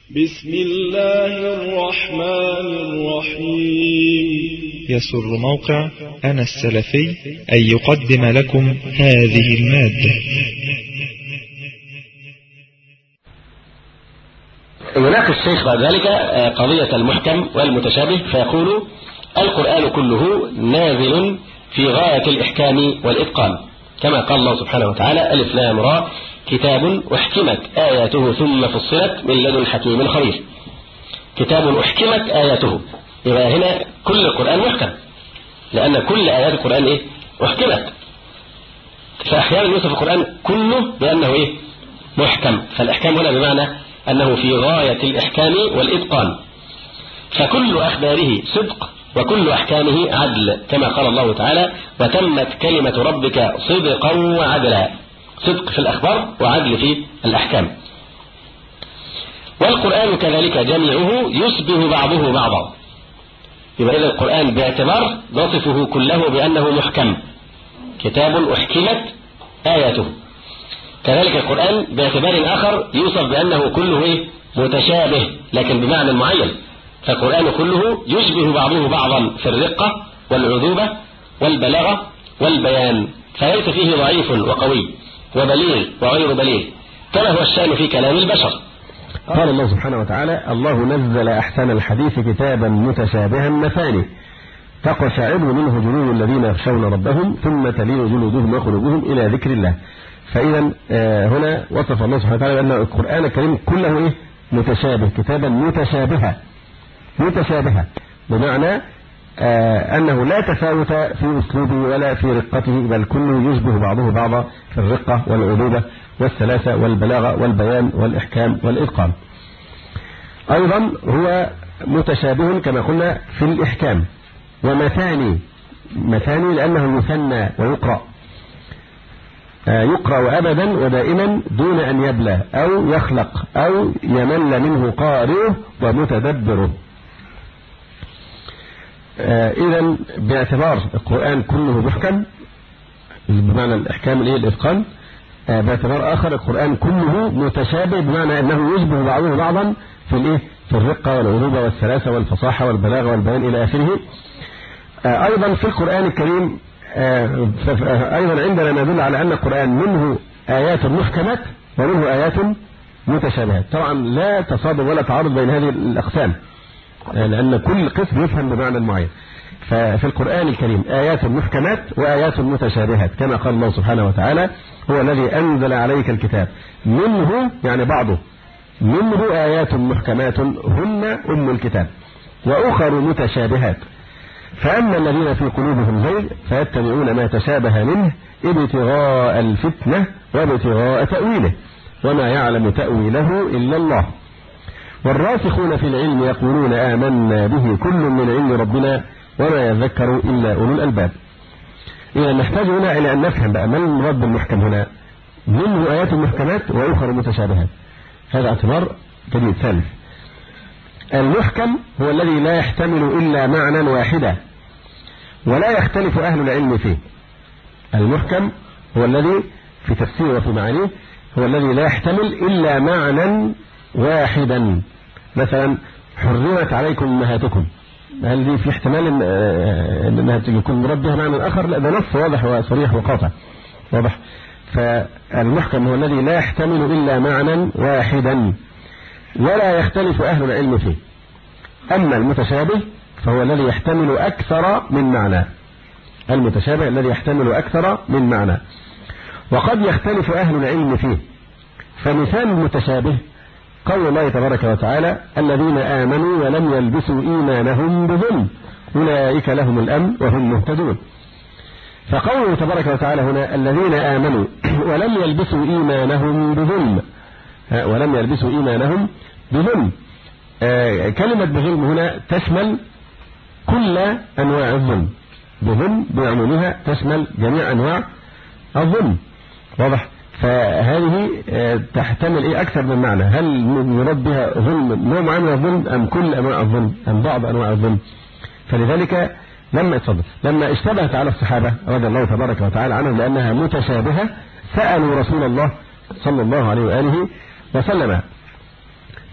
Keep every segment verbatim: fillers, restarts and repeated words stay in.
بسم الله الرحمن الرحيم. يسر موقع أنا السلفي أن يقدم لكم هذه المادة. يناقش الشيخ بعد ذلك قضية المحكم والمتشابه فيقول: القرآن كله نازل في غاية الإحكام والإتقان، كما قال الله سبحانه وتعالى: ألف لام را كتاب أحكمت آياته ثم فصلت من لدن حكيم خبير. كتاب أحكمت آياته، يبقى هنا كل القرآن محكم، لأن كل آيات القرآن إيه؟ أحكمت. فأحيانا يوصف القرآن كله بأنه إيه؟ محكم. فالإحكام هنا بمعنى أنه في غاية الإحكام والإتقان، فكل أخباره صدق وكل أحكامه عدل، كما قال الله تعالى: وتمت كلمة ربك صدقا وعدلا. صدق في الأخبار وعدل في الأحكام. والقرآن كذلك جميعه يشبه بعضه بعضا، يبقى إذا القرآن باعتبار نصفه كله بأنه محكم، كتاب أحكمت آياته. كذلك القرآن باعتبار آخر يوصف بأنه كله متشابه لكن بمعنى معين، فالقرآن كله يشبه بعضه بعضا في الرقة والعذوبة والبلاغة والبيان، فليس فيه ضعيف وقوي وبليغ وغير بليغ، كما هو الشأن في كلام البشر. قال الله سبحانه وتعالى: الله نزل أحسن الحديث كتابا متشابها مثاني تقشعر منه جلود الذين يخشون ربهم ثم تلين جلودهم وقلوبهم إلى ذكر الله. فإذا هنا وصف الله سبحانه وتعالى بأن القرآن الكريم كله إيه؟ متشابه، كتابا متشابها. متشابها بمعنى آه أنه لا تفاوت في أسلوبه ولا في رقته، بل كله يشبه بعضه بعضا في الرقة والعذوبة والسلاسة والبلاغة والبيان والإحكام والإتقان. أيضا هو متشابه كما قلنا في الإحكام، ومثاني. مثاني لأنه يثنى ويقرأ، آه يقرأ أبدا ودائما دون أن يبلى أو يخلق أو يمل منه قارئه ومتدبره. آه إذا باعتبار القرآن كله محكم بمعنى الإحكام اللي هي الإتقان، آه باعتبار آخر القرآن كله متشابه بمعنى أنه يشبه بعضه بعضا في الإيه؟ في الرقة والعذوبة والسلاسة والفصاحة والبلاغة والبيان إلى آخره. آه أيضا في القرآن الكريم آه أيضا عندنا ندل على أن القرآن منه آيات محكمات ومنه آيات متشابهات. طبعا لا تصادم ولا تعارض بين هذه الأقسام، لأن كل قسم يفهم بمعنى معين. ففي القرآن الكريم آيات محكمات وآيات متشابهات، كما قال الله سبحانه وتعالى: هو الذي أنزل عليك الكتاب منه، يعني بعضه، منه آيات محكمات هن أم الكتاب وأخر متشابهات، فأما الذين في قلوبهم زيغ فيتبعون ما تشابه منه ابتغاء الفتنة وابتغاء تأويله وما يعلم تأويله إلا الله. والراسخون في العلم يقولون آمنا به كل من علم ربنا وما يذكر إلا أولو الألباب. إذا نحتاج هنا إلى أن نفهم بقى ما المراد بالمحكم هنا. منه آيات محكمات وأخر متشابهات، هذا اعتبار جديد ثالث. المحكم هو الذي لا يحتمل إلا معنى واحدا ولا يختلف أهل العلم فيه. المحكم هو الذي في تفسيره وفي معانيه هو الذي لا يحتمل إلا معنى واحدا. مثلا حرمت عليكم أمهاتكم، هل دي في احتمال ان انها تكون مراد بها معنى اخر؟ لا، ده نص واضح وصريح وقاطع واضح. فالمحكم هو الذي لا يحتمل الا معنى واحدا ولا يختلف اهل العلم فيه. اما المتشابه فهو الذي يحتمل اكثر من معنى. المتشابه الذي يحتمل اكثر من معنى وقد يختلف اهل العلم فيه. فمثال المتشابه قول الله تبارك وتعالى: الذين آمنوا ولم يلبسوا إيمانهم بظلم أولئك لهم الأمن وهم مهتدون. فقوله تبارك وتعالى هنا: الذين آمنوا ولم يلبسوا إيمانهم بظلم، ولم يلبسوا إيمانهم بظلم. آه كلمة بظلم هنا تشمل كل أنواع الظلم، بظلم بعمومها تشمل جميع أنواع الظلم، واضح؟ فهذه تحتمل ايه اكثر من معنى. هل يراد بها ظلم نوع معين من الظلم ام كل انواع الظلم ام بعض انواع الظلم؟ فلذلك لما اتفضل لما اشتبهت على الصحابه رضي الله تبارك وتعالى عنهم لانها متشابهه سالوا رسول الله صلى الله عليه واله وسلم،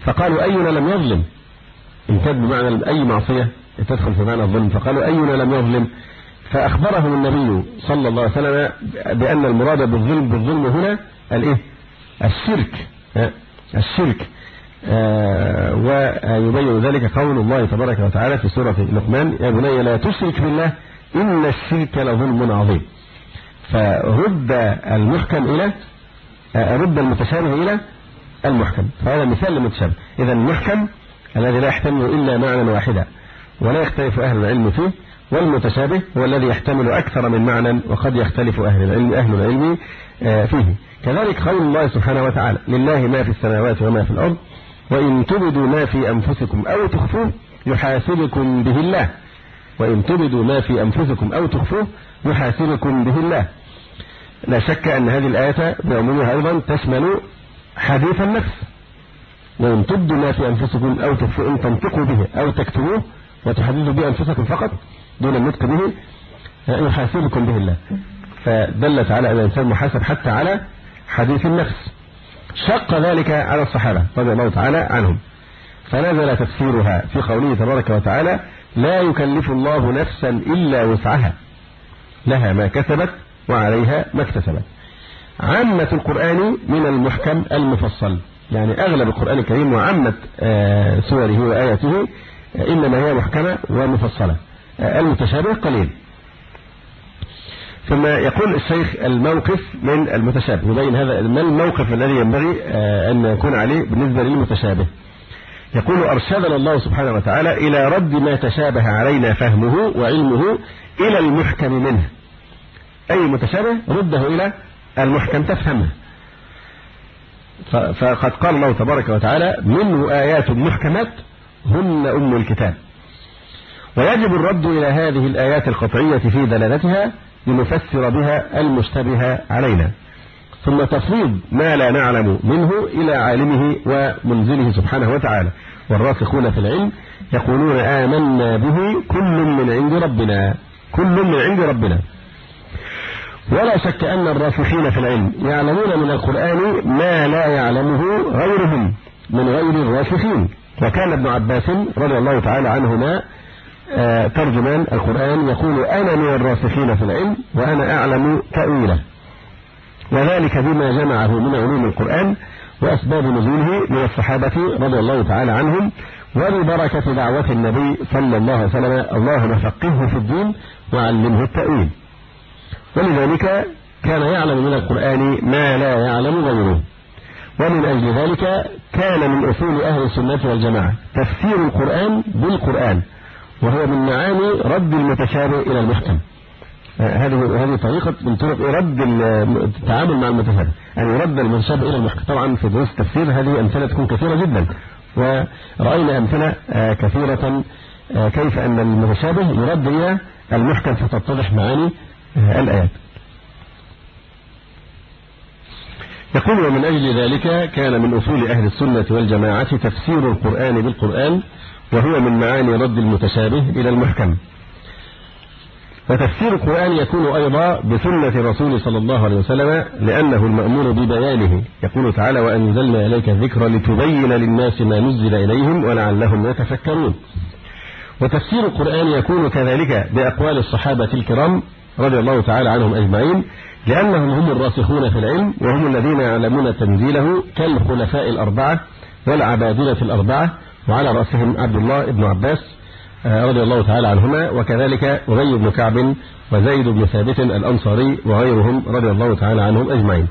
فقالوا أينا لم يظلم، إن كان بمعنى أي معصية تدخل في معنى الظلم، فقالوا أينا لم يظلم، فأخبرهم النبي صلى الله عليه وسلم بأن المراد بالظلم بالظلم هنا الإيه؟ الشرك، الشرك. آه ويبين ذلك قول الله تبارك وتعالى في سورة لقمان: يا بني لا تشرك بالله إن الشرك لظلم عظيم. فرد المحكم إلى آه رد المتشابه إلى المحكم، فهذا مثال للمتشابه. إذا المحكم الذي لا يحتمل إلا معنى واحدا ولا يختلف أهل العلم فيه، والمتشابه هو الذي يحتمل أكثر من معنى وقد يختلف أهل العلم أهل العلم آه فيه. كذلك قول الله سبحانه وتعالى: لله ما في السماوات وما في الأرض وإن تبدوا ما في أنفسكم أو تخفوه يحاسبكم به الله. وإن تبدوا ما في أنفسكم أو تخفوه يحاسبكم به الله. لا شك أن هذه الآية بعمومها أيضا تشمل حديث النفس. وإن تبدوا ما في أنفسكم أو تخفوه، إن تنطقوا به أو تكتموه وتحدثوا به أنفسكم فقط دون النطق به يحاسبكم به الله. فدلت على أن الإنسان محاسب حتى على حديث النفس. شق ذلك على الصحابة رضي الله تعالى عنهم، فنزل تفسيرها في قوله تبارك وتعالى: لا يكلف الله نفسا إلا وسعها لها ما كسبت وعليها ما اكتسبت. عامة القرآن من المحكم المفصل، يعني أغلب القرآن الكريم وعامة سوره وآياته إنما هي محكمة ومفصلة، المتشابه قليل. ثم يقول الشيخ: الموقف من المتشابه، يبين هذا ما الموقف الذي ينبغي أن يكون عليه بالنسبة للمتشابه. يقول: أرشدنا الله سبحانه وتعالى إلى رد ما تشابه علينا فهمه وعلمه إلى المحكم منه. أي متشابه رده إلى المحكم تفهمه. فقد قال الله تبارك وتعالى: منه آيات محكمات هن أم الكتاب. ويجب الرد إلى هذه الآيات القطعية في دلالتها لنفسر بها المشتبه علينا، ثم تفويض ما لا نعلم منه إلى عالمه ومنزله سبحانه وتعالى. والراسخون في العلم يقولون آمنا به كل من عند ربنا، كل من عند ربنا. ولا شك أن الراسخين في العلم يعلمون من القرآن ما لا يعلمه غيرهم من غير الراسخين. وكان ابن عباس رضي الله تعالى عنهما ترجمان القرآن يقول: أنا من الراسخين في العلم وأنا أعلم تأويله، وذلك بما جمعه من علوم القرآن وأسباب نزوله من الصحابة رضي الله تعالى عنهم، وببركة دعوة النبي صلى الله عليه وسلم: اللهم فقهه في الدين وعلمه التأويل. ولذلك كان يعلم من القرآن ما لا يعلم غيره. ومن أجل ذلك كان من أصول أهل السنة والجماعة تفسير القرآن بالقرآن، وهو من معاني رد المتشابه إلى المحكم. هذه هذه طريقة من طرق رد التعامل مع المتشابه، أن يرد المتشابه إلى المحكم. طبعا في دروس التفسير هذه أمثلة تكون كثيرة جدا، ورأينا أمثلة كثيرة كيف أن المتشابه يرد إلى المحكم فتتضح معاني الآيات. يقول: ومن أجل ذلك كان من أصول أهل السنة والجماعة تفسير القرآن بالقرآن، وهو من معاني رد المتشابه إلى المحكم. وتفسير القرآن يكون أيضا بسنة الرسول صلى الله عليه وسلم، لأنه المأمور ببيانه. يقول تعالى: وأنزلنا إليك الذكر لتبين للناس ما نزل إليهم ولعلهم يتفكرون. وتفسير القرآن يكون كذلك بأقوال الصحابة الكرام رضي الله تعالى عنهم أجمعين، لأنهم هم الراسخون في العلم وهم الذين يعلمون تنزيله، كالخلفاء الأربعة والعبادلة الأربعة، وعلى رأسهم عبد الله بن عباس رضي الله تعالى عنهما، وكذلك أبي بن كعب وزيد بن ثابت الأنصاري وغيرهم رضي الله تعالى عنهم أجمعين.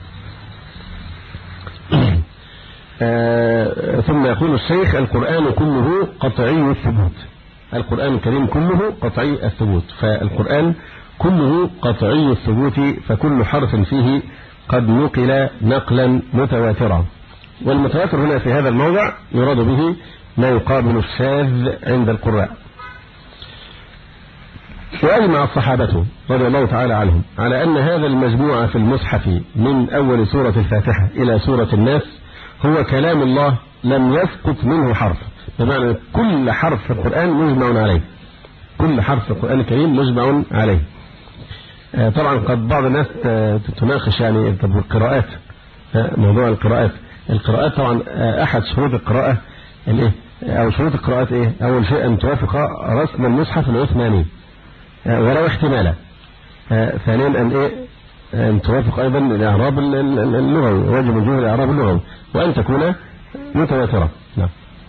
ثم يقول الشيخ: القرآن كله قطعي الثبوت. القرآن الكريم كله قطعي الثبوت، فالقرآن كله قطعي الثبوت، فكل حرف فيه قد نقل نقلا متواترا. والمتواتر هنا في هذا الموضع يراد به ما يقابل الشاذ عند القراء. وأجمع الصحابة رضي الله تعالى عنهم على أن هذا المجموع في المصحف من أول سورة الفاتحة إلى سورة الناس هو كلام الله لم يسقط منه حرف، بمعنى كل حرف في القرآن مجمع عليه، كل حرف في القرآن الكريم مجمع عليه. طبعا قد بعض الناس تناقش يعني القراءات، موضوع القراءات القراءات طبعا أحد شروط القراءة الايه او شروط القراءات ايه؟ اول شيء ان توافق رسم المصحف العثماني ولو احتمالا. ثانيا ان ايه؟ ان توافق ايضا الاعراب اللغوي، واجب وجوه الاعراب اللغوي، وان تكون متواتره. نعم.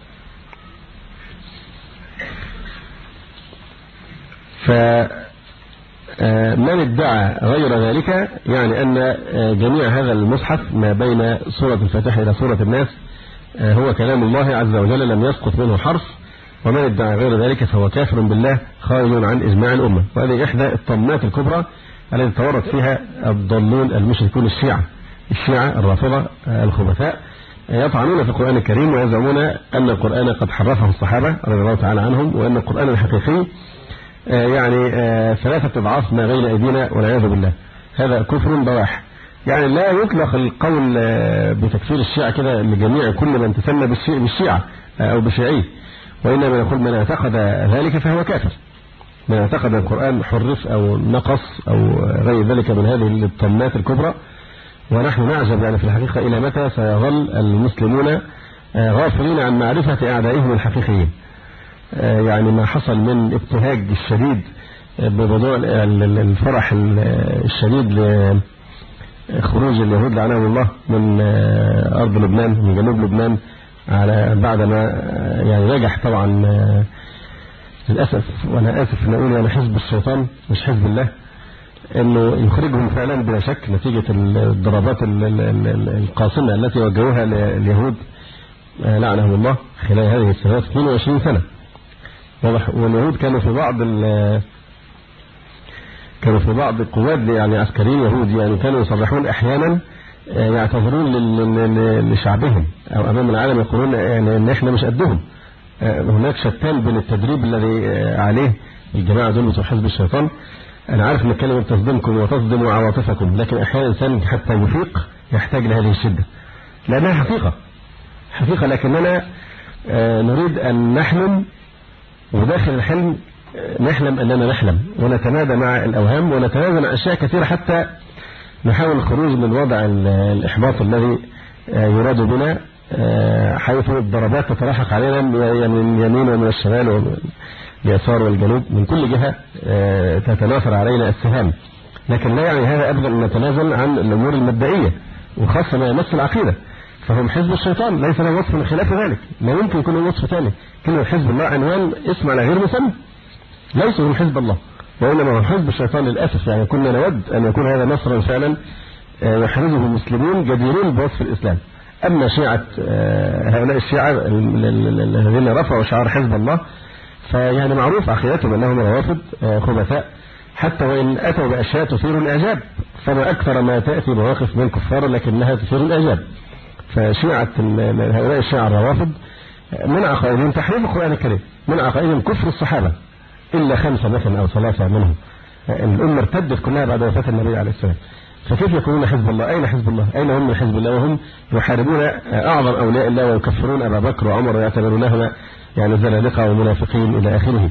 فمن ادعى غير ذلك يعني أن جميع هذا المصحف ما بين سورة الفاتحة إلى سورة الناس هو كلام الله عز وجل لم يسقط منه حرف، ومن ادعى غير ذلك فهو كافر بالله خارج عن إجماع الأمة. وهذه إحدى الطمات الكبرى التي تورط فيها الضالون المشركون الشيعة الشيعة الرافضة الخبثاء، يطعنون في القرآن الكريم ويزعمون أن القرآن قد حرفه الصحابة رضي الله تعالى عنهم، وأن القرآن الحقيقي يعني ثلاثة أضعاف ما بين أيدينا والعياذ بالله. هذا كفر بواح. يعني لا يطلق القول بتكفير الشيعة كده لجميع كل من تسمى بالشيعة أو بالشيعي، وإنما نقول من اعتقد ذلك فهو كافر، من اعتقد القرآن حرف أو نقص أو غير ذلك من هذه الطمات الكبرى. ونحن نعجب يعني في الحقيقة إلى متى سيظل المسلمون غافلين عن معرفة أعدائهم الحقيقيين. يعني ما حصل من ابتهاج الشديد بموضوع الفرح الشديد لخروج اليهود لعنهم الله من أرض لبنان من جنوب لبنان، على بعدما يعني نجح طبعا للأسف، وأنا آسف أن أقول يعني حزب الشيطان مش حزب الله، أنه يخرجهم فعلا بلا شك نتيجة الضربات القاصمة التي وجهوها لليهود لعنهم الله خلال هذه السنوات اثنين وعشرين سنة. واليهود كانوا في بعض كانوا في بعض القوات يعني عسكريين يهود يعني كانوا يصرحون احيانا يعتذرون لشعبهم او امام العالم، يقولون يعني ان احنا مش قدهم. هناك شتان بين التدريب الذي عليه الجماعه دول بتوع حزب الشيطان. انا عارف ان الكلمه تصدمكم وتصدم عواطفكم، لكن احيانا الانسان حتى يفيق يحتاج لهذه الشده لانها حقيقه حقيقه لكننا نريد ان نحلم، وداخل الحلم نحلم أننا نحلم ونتمادى مع الأوهام ونتمادى مع أشياء كثيرة حتى نحاول الخروج من وضع الإحباط الذي يراد بنا، حيث الضربات تتلاحق علينا من اليمين ومن الشمال ومن اليسار والجنوب، من كل جهة تتناثر علينا السهام. لكن لا يعني هذا أبدا أن نتنازل عن الأمور المبدئية وخاصة ما يمس العقيدة. فهم حزب الشيطان ليس له وصف من خلاف ذلك، لا يمكن يكون له وصف ثاني. كلمة حزب الله عنوان اسم على غير مسمى، ليسوا هم حزب الله وإنما هم حزب الشيطان للأسف. يعني كنا نود أن يكون هذا نصرا فعلا يحرزه المسلمون جديرين بوصف الإسلام. أما شيعة هؤلاء الشيعة الذين رفعوا شعار حزب الله فيعني معروف عقيدتهم أنهم روافض خبثاء، حتى وإن أتوا بأشياء تثير الإعجاب، فما أكثر ما تأتي مواقف من كفار لكنها تثير الإعجاب. فشيعة هؤلاء الشيعة الروافض من عقائدهم تحريف القرآن الكريم، من عقائدهم كفر الصحابة إلا خمسة مثلا أو ثلاثة منهم. الأمة ارتدت كلها بعد وفاة النبي عليه السلام، فكيف يكونون حزب الله؟ أين حزب الله؟ أين هم من حزب الله وهم يحاربون أعظم أولياء الله ويكفرون أبا بكر وعمر ويعتبرونهما يعني زنادقة ومنافقين إلى آخره.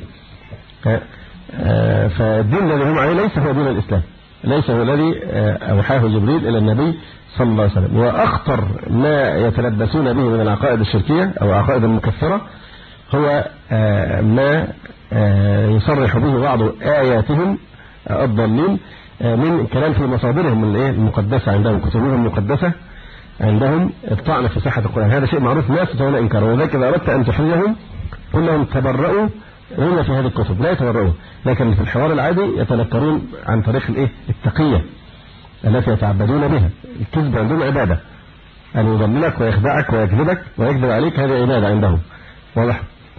فالدين الذي هم عليه ليس هو دين الإسلام، ليس هو الذي أوحاه جبريل إلى النبي صلى الله عليه وسلم. وأخطر ما يتلبسون به من العقائد الشركية أو العقائد المكفرة هو ما يصرح به بعض آياتهم الضالين من كلام في مصادرهم المقدسة عندهم، كتبهم المقدسة عندهم الطعن في صحة القرآن. هذا شيء معروف لا يستطيعون إنكاره، ولذلك إذا أردت أن تحرجهم قل لهم تبرؤوا هنا في هذه الكتب، لا يتبرؤوا، لكن في الحوار العادي يتنكرون عن طريق الايه التقية التي يتعبدون بها. الكذب عندهم عبادة، أن يضللك ويخدعك ويكذبك ويكذب عليك، هذه عبادة عندهم، واضح؟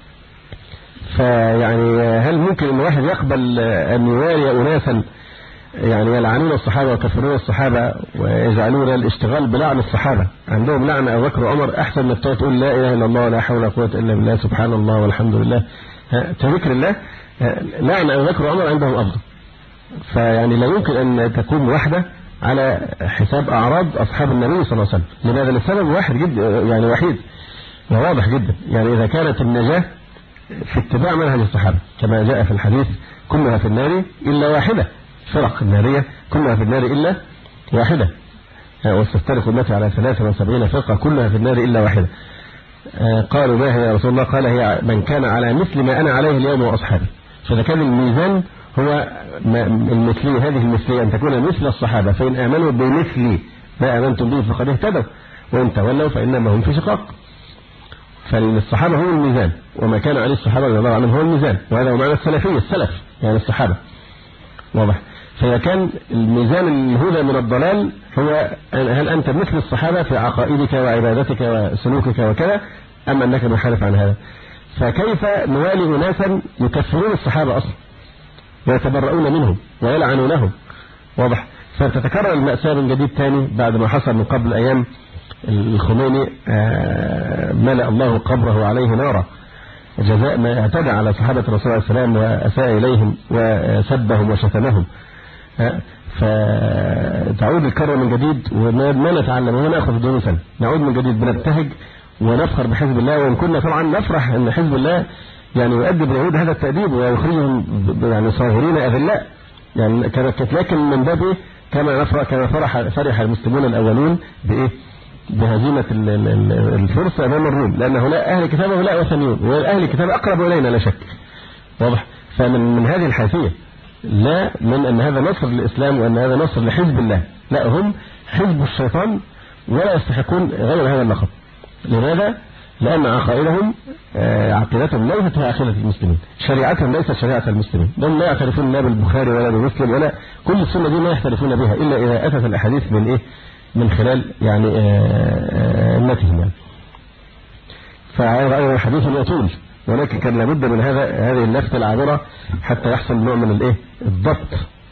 فيعني هل ممكن أن واحد يقبل أن يوالي أناسا يعني يلعنون الصحابة ويكفرون الصحابة ويجعلون الاشتغال بلعن الصحابة؟ عندهم لعن أبو بكر وعمر أحسن من تقول لا إله إلا الله ولا حول ولا قوة إلا بالله سبحان الله والحمد لله تذكر الله. لعن أبو بكر وعمر عندهم أفضل. فيعني لا يمكن أن تكون وحدة على حساب أعراض أصحاب النبي صلى الله عليه وسلم. لماذا؟ لسبب واحد جدا يعني وحيد وواضح جدا. يعني إذا كانت النجاة في اتباع منهج الصحابة كما جاء في الحديث كلها في النار إلا واحدة، فرق النارية كلها في النار إلا واحدة، وستفترق أمتي على ثلاثة وسبعين فرقة كلها في النار إلا واحدة. قالوا ما هي يا رسول الله؟ قال هي من كان على مثل ما أنا عليه اليوم وأصحابي. فإذا كان الميزان هو المثلية، هذه المثلية أن تكون مثل الصحابة، فإن آمنوا بمثل ما آمنتم به فقد اهتدوا، وإن تولوا فإنما هم في شقاق. فالصحابة هم الميزان، وما كان عليه الصحابة رضي الله عنهم هو الميزان، وهذا هو معنى السلفية، السلف يعني الصحابة. واضح؟ فإذا كان الميزان الهدى من الضلال هو هل أنت مثل الصحابة في عقائدك وعبادتك وسلوكك وكذا، أم أنك مخالف عن هذا؟ فكيف نوالي أناسا يكفرون الصحابة أصلا ويتبرؤون منهم ويلعنونهم؟ واضح؟ فتتكرر المأساة من جديد تاني بعد ما حصل من قبل أيام الخميني ملأ الله قبره عليه نارا جزاء ما اعتدى على صحابة الرسول عليه السلام وأساء إليهم وسبهم وشتمهم. فتعود الكرة من جديد وما نتعلم وما نأخذ دروسا، نعود من جديد بنبتهج ونفخر بحزب الله، وإن كنا طبعا نفرح أن حزب الله يعني يؤدب اليهود هذا التأديب ويخرجهم يعني صاغرين أذلاء، يعني كانت لكن من باب كما نفرح كما فرح فرح المسلمون الأولون بإيه؟ بهزيمة الفرس أمام الروم، لأن هؤلاء أهل الكتاب وهؤلاء وثنيون، وأهل الكتاب أقرب إلينا لا شك. واضح؟ فمن من هذه الحيثية لا من أن هذا نصر للإسلام وأن هذا نصر لحزب الله، لا، هم حزب الشيطان ولا يستحقون غير هذا اللقب. لماذا؟ لأن عقائدهم عقيدتهم ليست هي عقيدة المسلمين، شريعتهم ليست شريعة المسلمين، هم لا يعترفون لا بالبخاري ولا بمسلم ولا كل السنة دي ما يختلفون بها إلا إذا أتت الأحاديث من إيه؟ من خلال يعني أمتهم يعني. فهذا أيضا حديث يطول، ولكن كان لابد من هذا هذه اللفتة العابرة حتى يحصل نوع من الإيه؟ الضبط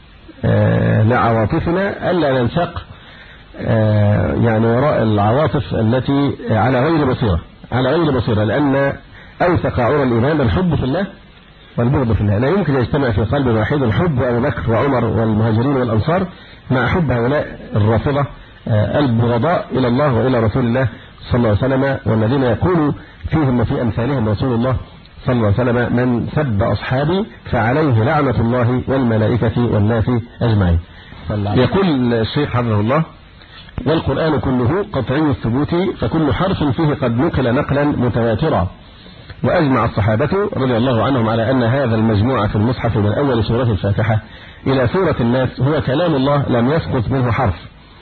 لعواطفنا، ألا ننسق يعني وراء العواطف التي على غير بصيرة على غير بصيرة لأن أوثق عرى الإيمان الحب في الله والبغض في الله. لا يمكن يجتمع في قلب واحد الحب أبو بكر وعمر والمهاجرين والأنصار مع حب هؤلاء الرافضة البغضاء إلى الله وإلى رسول الله صلى الله عليه وسلم، والذين يقول فيهم وفي أمثالهم رسول الله صلى الله عليه وسلم من سب أصحابي فعليه لعنة الله والملائكة والناس أجمعين. يقول الشيخ حفظه الله: والقرآن كله قطعي الثبوت، فكل حرف فيه قد نقل نقلا متواترا، وأجمع الصحابة رضي الله عنهم على أن هذا المجموع في المصحف من أول سورة الفاتحة إلى سورة الناس هو كلام الله لم يسقط منه حرف،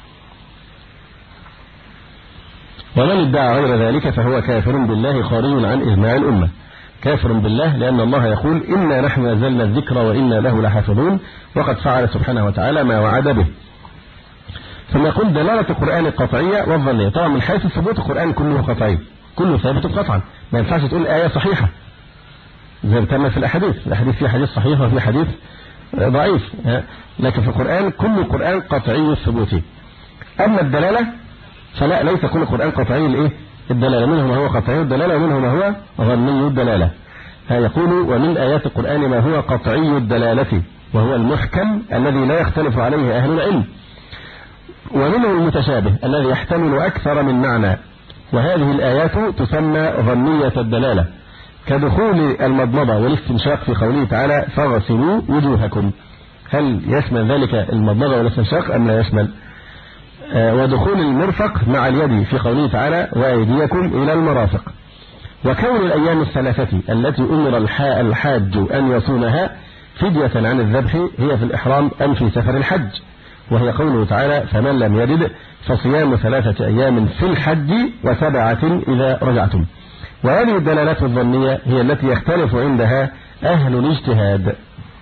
ومن ادعى غير ذلك فهو كافر بالله خارج عن إجماع الأمة. كافر بالله لأن الله يقول إنا نحن نزلنا الذكر وإنا له لحافظون، وقد فعل سبحانه وتعالى ما وعد به. ثم يقول دلالة القرآن القطعية والظنية. طبعا من حيث الثبوت القرآن كله قطعي، كله ثابت قطعا، ما ينفعش تقول آية صحيحة زي ما تم في الأحاديث، الأحاديث فيها حديث صحيح وفي حديث ضعيف، لكن في القرآن كل القرآن قطعي الثبوت. أما الدلالة فلا، ليس كل القرآن قطعي الإيه؟ الدلالة، منه ما هو قطعي الدلالة ومنه ما هو ظني الدلالة. يقول ومن آيات القرآن ما هو قطعي الدلالة وهو المحكم الذي لا يختلف عليه أهل العلم، ومنه المتشابه الذي يحتمل أكثر من معنى، وهذه الآيات تسمى ظنية الدلالة، كدخول المضمضة والاستنشاق في قوله تعالى فاغسلوا وجوهكم. هل يشمل ذلك المضمضة والاستنشاق أم لا يشمل؟ ودخول المرفق مع اليد في قوله تعالى وأيديكم إلى المرافق. وكون الأيام الثلاثة التي أمر الحاج أن يصومها فدية عن الذبح هي في الإحرام أم في سفر الحج، وهي قوله تعالى فمن لم يجد فصيام ثلاثة أيام في الحج وسبعة إذا رجعتم. وهذه الدلالات الظنية هي التي يختلف عندها أهل الاجتهاد.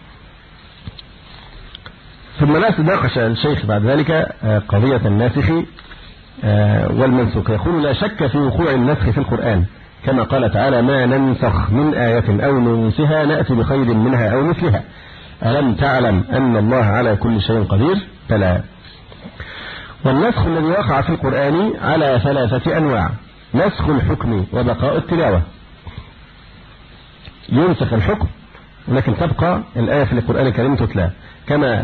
ثم ناقش الشيخ بعد ذلك قضية الناسخ والمنسوخ. يقول لا شك في وقوع النسخ في القرآن، كما قال تعالى ما ننسخ من آية أو ننسها نأتي بخير منها أو مثلها ألم تعلم أن الله على كل شيء قدير؟ فلا. والنسخ الذي وقع في القرآن على ثلاثة أنواع: نسخ الحكم وبقاء التلاوة. ينسخ الحكم ولكن تبقى الآية في القرآن الكريم تتلى، كما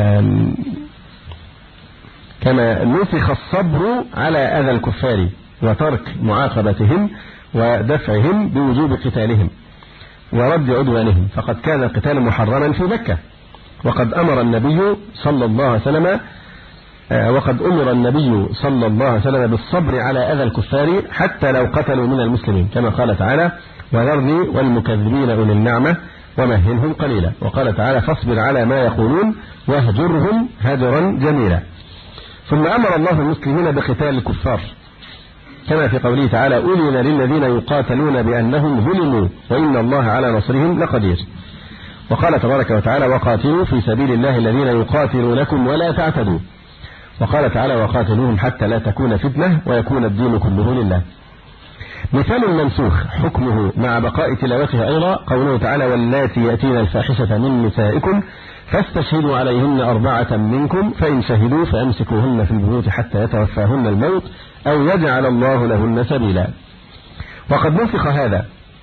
كما نسخ الصبر على أذى الكفار وترك معاقبتهم ودفعهم بوجوب قتالهم ورد عدوانهم، فقد كان القتال محرما في مكة، وقد أمر النبي صلى الله عليه وسلم وقد أمر النبي صلى الله عليه وسلم بالصبر على أذى الكفار حتى لو قتلوا من المسلمين، كما قال تعالى: وذرني والمكذبين أولي النعمة ومهلهم قليلا. وقال تعالى: فاصبر على ما يقولون واهجرهم هجرا جميلا. ثم أمر الله المسلمين بقتال الكفار، كما في قوله تعالى: أذن للذين يقاتلون بأنهم ظلموا وإن الله على نصرهم لقدير. وقال تبارك وتعالى: وقاتلوا في سبيل الله الذين يقاتلونكم ولا تعتدوا. وقال تعالى: وقاتلوهم حتى لا تكون فتنة ويكون الدين كله لله. مثال المنسوخ حكمه مع بقاء تلاوته أيضا قوله تعالى: واللاتي يأتين الفاحشة من نسائكم فاستشهدوا عليهن أربعة منكم فإن شهدوا فأمسكوهن في البيوت حتى يتوفاهن الموت أو يجعل الله لهن سبيلا. وقد نسخ هذا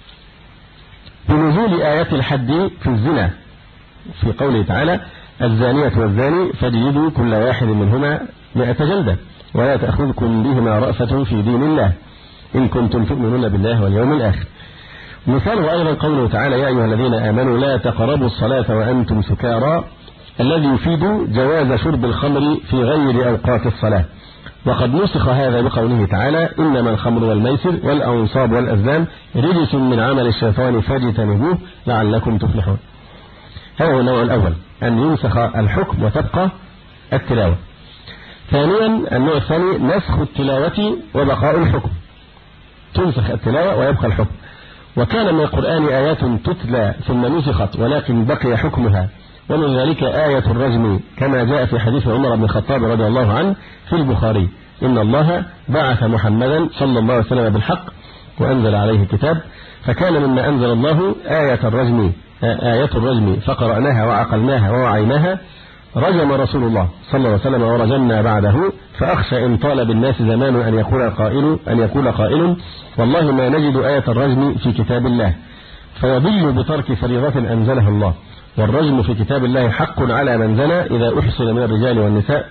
بنزول آيات الحد في الزنا في قوله تعالى: الزانية والزاني فاجلدوا كل واحد منهما مئة جلدة ولا تأخذكم بهما رأفة في دين الله إن كنتم تؤمنون بالله واليوم الآخر. مثاله أيضا قوله تعالى: يا أيها الذين آمنوا لا تقربوا الصلاة وأنتم سكارى، الذي يفيد جواز شرب الخمر في غير أوقات الصلاة. وقد نسخ هذا بقوله تعالى: إنما الخمر والميسر والأنصاب والأزلام رجس من عمل الشيطان فاجتنبوه لعلكم تفلحون. هذا هو النوع الأول، أن ينسخ الحكم وتبقى التلاوة. ثانيا النوع الثاني نسخ التلاوة وبقاء الحكم، تنسخ التلاوة ويبقى الحكم. وكان من القرآن آيات تتلى ثم نسخت ولكن بقي حكمها، ومن ذلك آية الرجم كما جاء في حديث عمر بن الخطاب رضي الله عنه في البخاري: إن الله بعث محمدا صلى الله عليه وسلم بالحق وأنزل عليه الكتاب، فكان مما أنزل الله آية الرجم آية الرجم فقرأناها وعقلناها ووعيناها. رجم رسول الله صلى الله عليه وسلم ورجمنا بعده، فأخشى إن طال بالناس زمان أن يقول قائل أن يقول قائل والله ما نجد آية الرجم في كتاب الله، فيضل بترك فريضة أنزلها الله. والرجم في كتاب الله حق على من زنى إذا أحصن من الرجال والنساء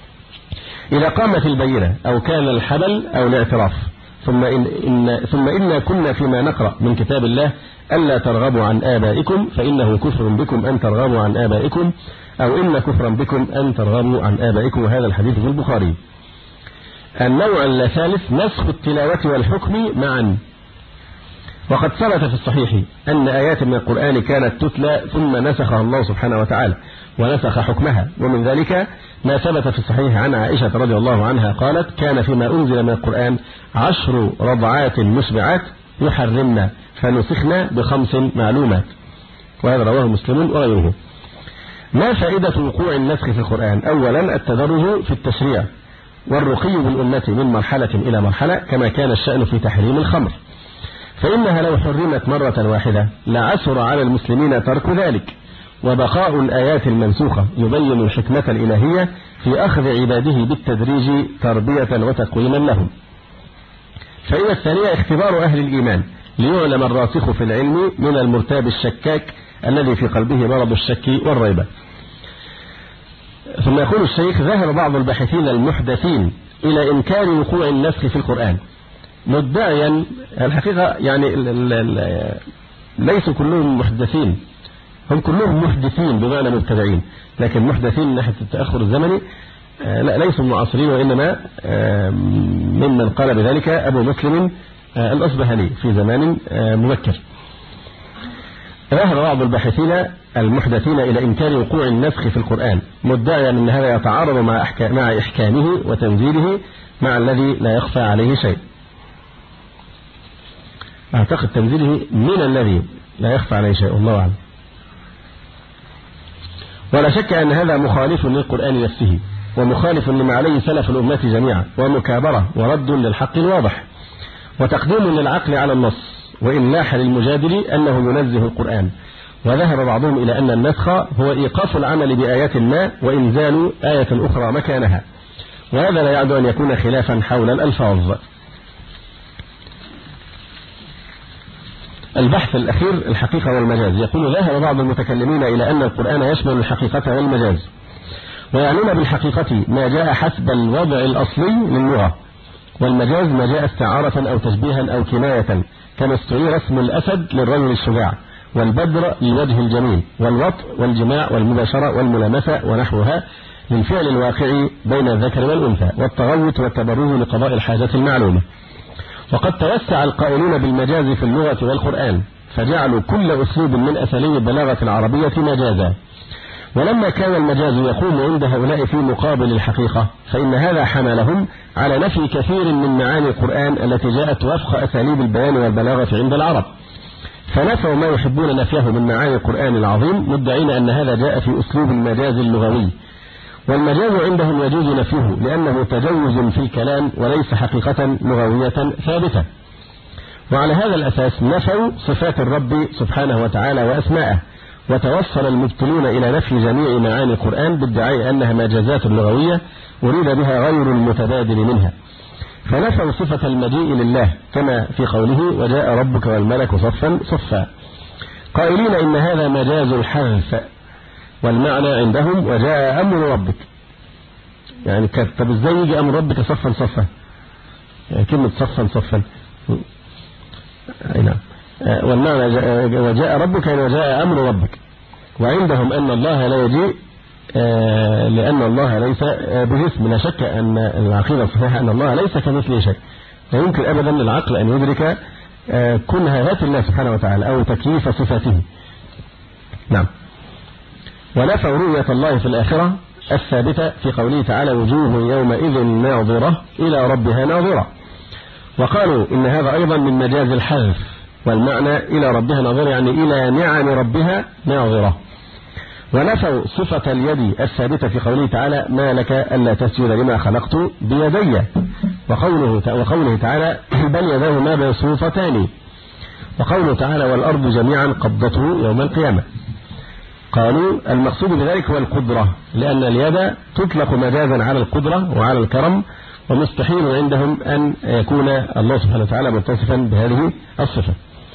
إذا قامت البينة أو كان الحبل أو الاعتراف. ثم إن, إن ثم إنا كنا فيما نقرأ من كتاب الله ألا ترغبوا عن آبائكم فإنه كفر بكم أن ترغبوا عن آبائكم، أو إن كفرا بكم أن ترغبوا عن آبائكم. وهذا الحديث في البخاري. النوع الثالث نسخ التلاوة والحكم معا. وقد ثبت في الصحيح أن آيات من القرآن كانت تتلى ثم نسخها الله سبحانه وتعالى ونسخ حكمها. ومن ذلك ما ثبت في الصحيح عن عائشة رضي الله عنها قالت: كان فيما أنزل من القرآن عشر رضعات مشبعات يحرمنا فنسخنا بخمس معلومات. وهذا رواه مسلم وغيره. ما فائدة وقوع النسخ في القرآن؟ أولا التدرج في التشريع والرقي بالأمة من مرحلة إلى مرحلة، كما كان الشأن في تحريم الخمر، فإنها لو حرمت مرة واحدة لعسر على المسلمين ترك ذلك. وبقاء الآيات المنسوخة يبين الحكمة الإلهية في أخذ عباده بالتدريج تربية وتقويما لهم. فإن الثانية اختبار أهل الإيمان ليعلم الراسخ في العلم من المرتاب الشكاك الذي في قلبه مرض الشك والريبة. ثم يقول الشيخ: ذهب بعض الباحثين المحدثين إلى إنكار وقوع النسخ في القرآن، مدعيا الحقيقة يعني ال ال ال ليسوا كلهم محدثين، هم كلهم محدثين بمعنى مبتدعين، لكن محدثين من ناحية التأخر الزمني لا ليسوا معاصرين، وإنما ممن قال بذلك أبو مسلم الأصبهاني في زمان مبكر. ذهب بعض الباحثين المحدثين إلى إنكار وقوع النسخ في القرآن، مدعيا أن هذا يتعارض مع أحكام مع إحكامه وتنزيله مع الذي لا يخفى عليه شيء. أعتقد تنزيله من الذي لا يخفى عليه شيء، الله أعلم. ولا شك أن هذا مخالف للقرآن نفسه، ومخالف لما عليه سلف الأمة جميعا، ومكابرة ورد للحق الواضح، وتقديم للعقل على النص، وإن لاح للمجادل أنه ينزه القرآن. وذهب بعضهم إلى أن النسخ هو إيقاف العمل بآيات ما وإنزال آية أخرى مكانها، وهذا لا يعد أن يكون خلافا حول الألفاظ. البحث الأخير الحقيقة والمجاز. يقول: ذهب بعض المتكلمين إلى أن القرآن يشمل الحقيقة والمجاز، ويعنون بالحقيقة ما جاء حسب الوضع الأصلي للغة، والمجاز ما جاء استعارة أو تشبيها أو كناية، كما استعير اسم الأسد للرجل الشجاع، والبدر للوجه الجميل، والوطء والجماع والمباشرة والملامسة ونحوها للفعل الواقع بين الذكر والأنثى والتغوط والتبرز لقضاء الحاجة المعلومة. وقد توسع القائلون بالمجاز في اللغة والقرآن فجعلوا كل أسلوب من أساليب البلاغة العربية مجازا. ولما كان المجاز يقوم عند هؤلاء في مقابل الحقيقة فإن هذا حملهم على نفي كثير من معاني القرآن التي جاءت وفق أساليب البيان والبلاغة عند العرب، فنفوا ما يحبون نفيه من معاني القرآن العظيم مدعين أن هذا جاء في أسلوب المجاز اللغوي. والمجاز عندهم يجوز نفيه لأنه تجوز في الكلام وليس حقيقة لغوية ثابتة. وعلى هذا الأساس نفوا صفات الرب سبحانه وتعالى وأسماءه، وتوصل المبطلون إلى نفي جميع معاني القرآن بادعاء أنها مجازات لغوية أريد بها غير المتبادل منها. فنفوا صفة المجيء لله كما في قوله وجاء ربك والملك صفا صفا، قائلين إن هذا مجاز الحذف، والمعنى عندهم وجاء أمر ربك. يعني طب ازاي يجي أمر ربك صفا صفا؟ يعني كلمة صفا صفا أي نعم. والمعنى وجاء ربك يعني وجاء أمر ربك. وعندهم أن الله لا يجيء لأن الله ليس بجسم. لا شك أن العقيدة الصحيحة أن الله ليس كمثله شيء، لا يمكن أبدا للعقل أن يدرك كنها ذات الله سبحانه وتعالى أو تكييف صفاته. نعم. ونفوا رؤية الله في الآخرة الثابتة في قوله تعالى وجوه يومئذ ناظرة إلى ربها ناظرة، وقالوا إن هذا أيضا من مجاز الحذف، والمعنى إلى ربها ناظرة يعني إلى نعم ربها ناظرة. ونفوا صفة اليد الثابتة في قوله تعالى ما لك ألا تسجد لما خلقت بيدي، وقوله وقوله تعالى بل يداه ما بيسوطتان، وقوله تعالى والأرض جميعا قبضته يوم القيامة. قالوا المقصود بذلك هو القدرة، لأن اليد تطلق مجازا على القدرة وعلى الكرم، ومستحيل عندهم أن يكون الله سبحانه وتعالى متصفا بهذه الصفة.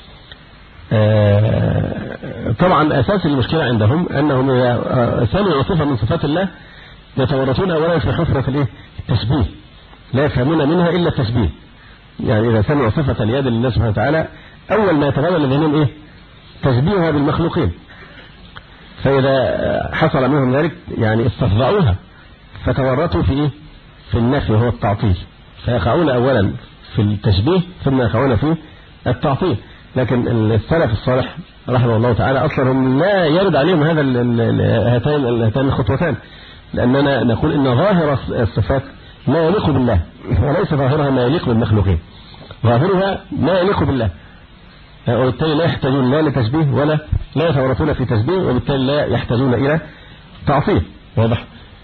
طبعا أساس المشكلة عندهم أنهم إذا سمعوا صفة من صفات الله يتورطون أولا في حفرة التشبيه، لا يفهمون منها إلا التشبيه. يعني إذا سمعوا صفة اليد لله سبحانه وتعالى أول ما يتبادل لذهنهم إيه؟ تشبيهها بالمخلوقين، فإذا حصل منهم ذلك يعني استفضعوها فتورطوا في إيه؟ في النفي وهو التعطيل، فيقعون أولا في التشبيه ثم يقعون في التعطيل. لكن السلف الصالح رحمه الله تعالى أصلا هم لا يرد عليهم هذا هاتان هاتان الخطوتان، لأننا نقول إن ظاهر الصفات ما يليق بالله وليس ظاهرها ما يليق بالمخلوقين، ظاهرها ما يليق بالله، وبالتالي لا يحتاجون لا لتشبيه ولا لا يتورطون في تشبيه، وبالتالي لا يحتاجون إلى تعطيل. واضح؟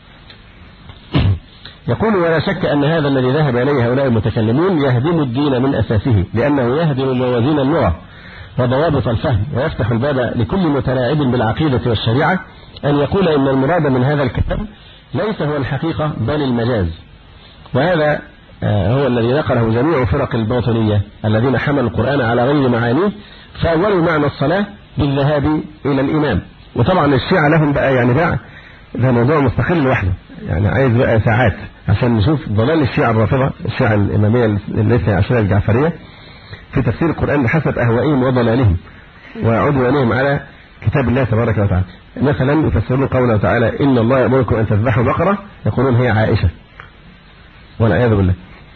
يقول ولا شك أن هذا الذي ذهب إليه هؤلاء المتكلمون يهدم الدين من أساسه، لأنه يهدم موازين اللغة وضوابط الفهم، ويفتح الباب لكل متلاعب بالعقيدة والشريعة أن يقول إن المراد من هذا الكلام ليس هو الحقيقة بل المجاز. وهذا هو الذي نقله جميع فرق الباطنية الذين حملوا القرآن على غير معانيه، فأولوا معنى الصلاة بالذهاب إلى الإمام. وطبعا الشيعة لهم بقى يعني بقى ده موضوع مستقل لوحده، يعني عايز بقى ساعات عشان نشوف ضلال الشيعة الرافضة الشيعة الإمامية الاثنى عشرية الجعفرية في تفسير القرآن بحسب أهوائهم وضلالهم وعدوانهم على كتاب الله تبارك وتعالى. مثلا يفسرون قوله تعالى إن الله يأمركم أن تذبحوا بقرة يقولون هي عائشة والعياذ بالله.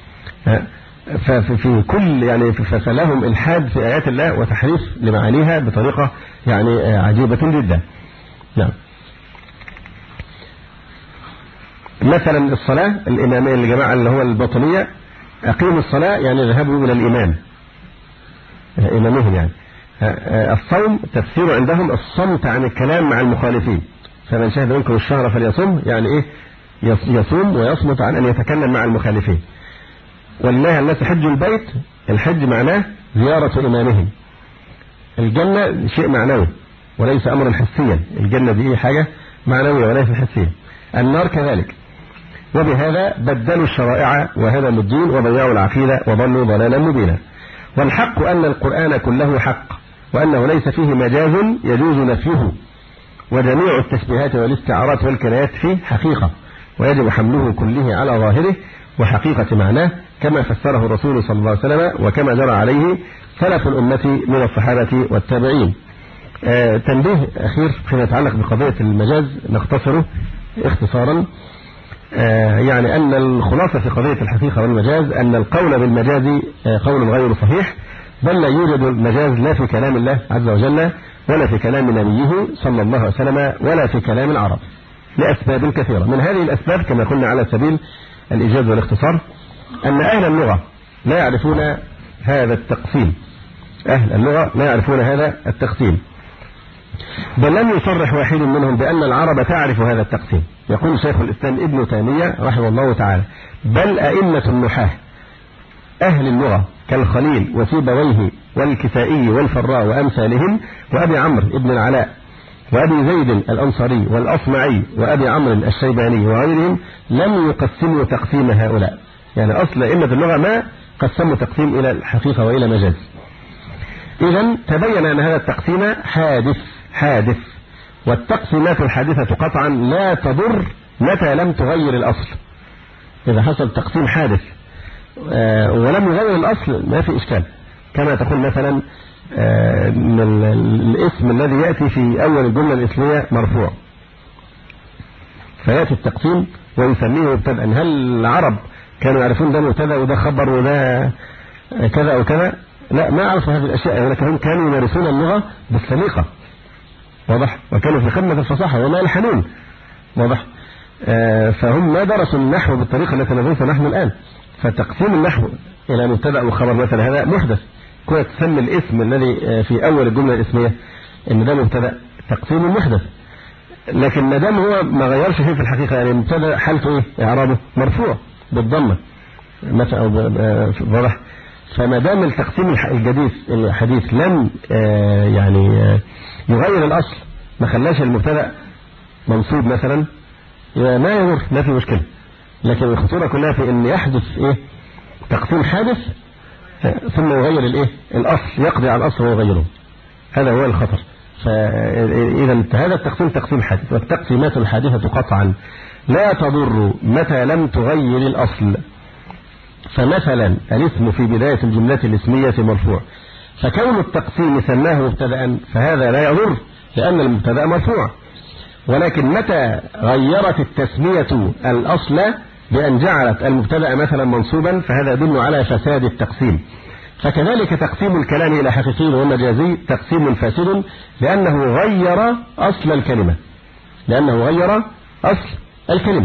ففي كل يعني فلهم الحاد في آيات الله وتحريف لمعانيها بطريقة يعني عجيبة جدا. نعم. مثلا الصلاة الإمامية الجماعة اللي هو الباطنية أقيموا الصلاة يعني ذهبوا إلى الإمام إمامهم. يعني الصوم تفسير عندهم الصمت عن الكلام مع المخالفين، فمن شهد منكم الشهر فليصم، يعني إيه يصوم ويصمت عن أن يتكلم مع المخالفين. ولله الناس حج البيت، الحج معناه زيارة إمامهم. الجنة شيء معنوي وليس أمرا حسيا، الجنة دي حاجة معنوية وليس حسية. النار كذلك. وبهذا بدلوا الشرائع وهدموا الدين وضيعوا العقيدة وضلوا ضلالا مبينا. والحق أن القرآن كله حق، وأنه ليس فيه مجاز يجوز نفيه، وجميع التشبيهات والاستعارات والكنايات فيه حقيقة، ويجب حمله كله على ظاهره وحقيقة معناه كما فسره الرسول صلى الله عليه وسلم وكما جرى عليه سلف الأمة من الصحابة والتابعين. آه تنبيه أخير فيما يتعلق بقضية المجاز نختصره اختصارا آه يعني أن الخلاصة في قضية الحقيقة والمجاز أن القول بالمجاز آه قول غير صحيح، بل لا يوجد المجاز لا في كلام الله عز وجل ولا في كلام نبيه صلى الله عليه وسلم ولا في كلام العرب لأسباب كثيرة. من هذه الأسباب كما قلنا على سبيل الإيجاز والاختصار أن أهل اللغة لا يعرفون هذا التقسيم، أهل اللغة لا يعرفون هذا التقسيم، بل لم يصرح واحد منهم بأن العرب تعرف هذا التقسيم. يقول شيخ الإسلام ابن تيمية رحمه الله تعالى: بل أئمة النحاة أهل اللغة كالخليل وسيبويه والكسائي والفراء وأمثالهم وأبي عمرو ابن العلاء وأبي زيد الأنصاري والأصمعي وأبي عمرو الشيباني وغيرهم لم يقسموا تقسيم هؤلاء. يعني أصل أئمة اللغة ما قسموا تقسيم إلى الحقيقة وإلى مجاز. إذن تبين أن هذا التقسيم حادث حادث والتقسيمات الحادثة قطعا لا تضر متى لم تغير الأصل. إذا حصل تقسيم حادث ولم يغير الأصل ما في إشكال، كما تقول مثلا من الاسم الذي يأتي في أول الجملة الإسمية مرفوع، فيأتي التقسيم ويسميه مبتدأ. هل العرب كانوا يعرفون ده مبتدأ وده خبر وده كذا أو كذا؟ لا، ما عرفوا هذه الأشياء، ولكنهم كانوا يمارسون اللغة بالسليقة، واضح، وكانوا في قمة الفصاحة وما يلحنون، واضح. آه فهم ما درسوا النحو بالطريقة التي ندرسها نحن الآن. فتقسيم النحو إلى مبتدأ وخبر مثلا هذا محدث، كونك تسمي الاسم الذي في أول الجملة الاسمية إن ده مبتدأ تقسيم محدث، لكن ما دام هو ما غيرش شيء في الحقيقة، يعني مبتدأ حالته إيه؟ إعرابه مرفوع بالضمة مثلا أو واضح. فما دام التقسيم الجديد الحديث لم آه يعني آه يغير الأصل، ما خلاش المبتدأ منصوب مثلا، ما يضر، ما في مشكلة. لكن الخطورة كلها في ان يحدث ايه؟ تقسيم حادث ثم يغير الايه؟ الاصل، يقضي على الاصل ويغيره، هذا هو الخطر. فاذا هذا التقسيم تقسيم حادث، والتقسيمات الحادثة قطعا لا تضر متى لم تغير الاصل. فمثلا الاسم في بداية الجملة الاسمية مرفوع، فكون التقسيم سماه مبتدأ فهذا لا يضر لأن المبتدأ مرفوع، ولكن متى غيرت التسمية الأصل بأن جعلت المبتدأ مثلا منصوبا فهذا يدل على فساد التقسيم. فكذلك تقسيم الكلام إلى حقيقي ومجازي تقسيم فاسد لأنه غير أصل الكلمة، لأنه غير أصل الكلمة.